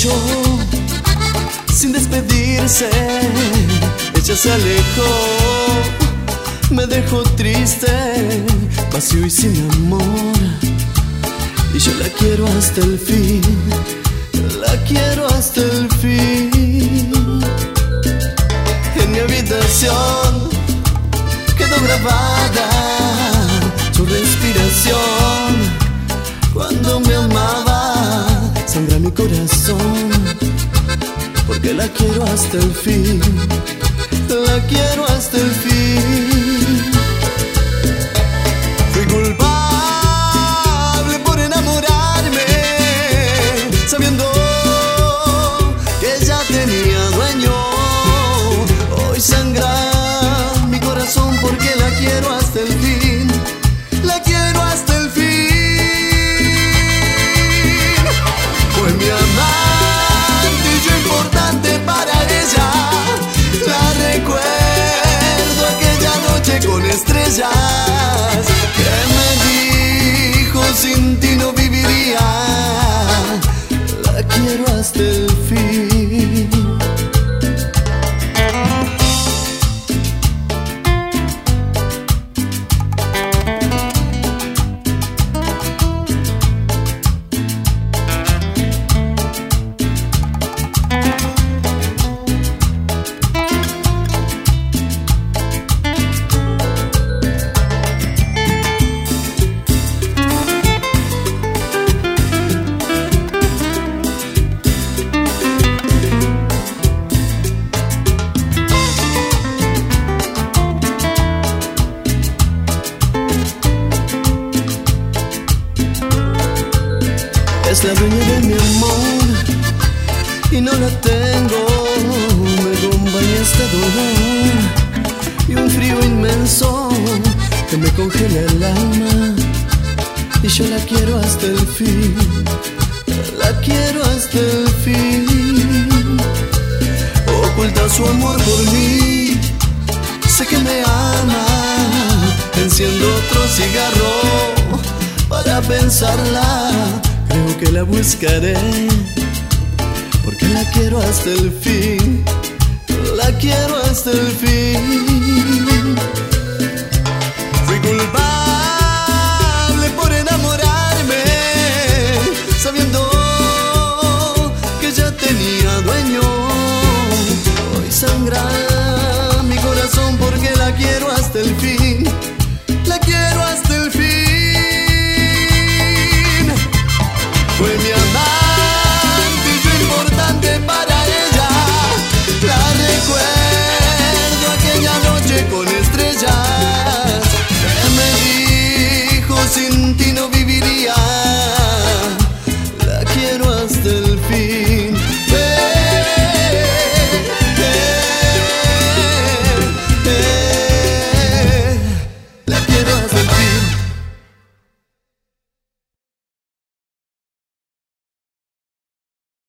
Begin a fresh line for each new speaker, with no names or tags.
marchó sin despedirse, ella se alejó, me dejó triste, vacío y sin amor. Y yo la quiero hasta el fin, la quiero hasta el fin. En mi habitación quedó grabada su respiración. Cuando me amaba, sangra mi corazón, porque la quiero hasta el fin, la quiero hasta el fin. Fui culpable por enamorarme, sabiendo que ella tenía dueño. Hoy sangra mi corazón porque la quiero hasta el fin, la quiero hasta el fin. Fue mi amante y yo importante para ella. La recuerdo aquella noche con estrellas, que me dijo sin ti no viviría. La quiero hasta el fin. Es la dueña de mi amor y no la tengo, me acompaña este dolor y un frío inmenso que me congela el alma. Y yo la quiero hasta el fin, la quiero hasta el fin. Oculta su amor por mí, sé que me ama. Enciendo otro cigarro para pensarla. Creo que la buscaré, porque la quiero hasta el fin, la quiero hasta el fin. Fui culpable por enamorarme, sabiendo que ya tenía dueño. Hoy sangra mi corazón porque la quiero hasta el fin,